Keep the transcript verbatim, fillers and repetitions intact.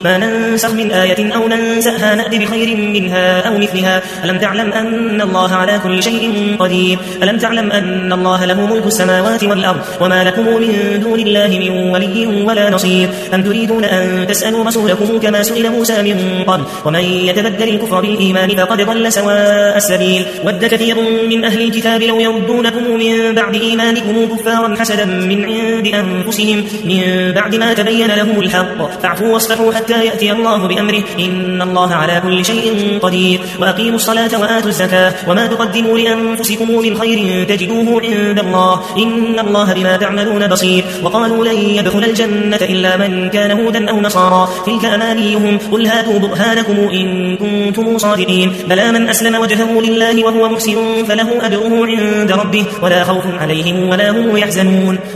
ما ننسخ من آية أو ننسأها نأت بخير منها أو مثلها ألم تعلم أن الله على كل شيء قدير ألم تعلم أن الله له ملك السماوات والأرض وما لكم من دون الله من ولي ولا نصير أم تريدون أن تسألوا رسولكم كما سئل موسى من قبل ومن يتبدل الكفر بالإيمان فقد ضل سواء السبيل ود كثير من أهل الكتاب لو يردونكم من بعد إيمانكم كفارا حسدا من عند أنفسهم من بعد ما تبين لهم الحق فاعفوا واصفحوا حتى يأتي الله بأمره إن الله على كل شيء قدير وأقيموا الصلاة وآتوا الزكاة وما تقدموا لأنفسكم من خير تجدوه عند الله إن الله بما تعملون بصير وقالوا لن يدخل الجنة إلا من كان هودا أو نصارى تلك أمانيهم قل هاتوا برهانكم إن كنتم صادقين بلى من أسلم وجهه لله وهو محسن فله أجره عند ربه ولا خوف عليهم ولا هم يحزنون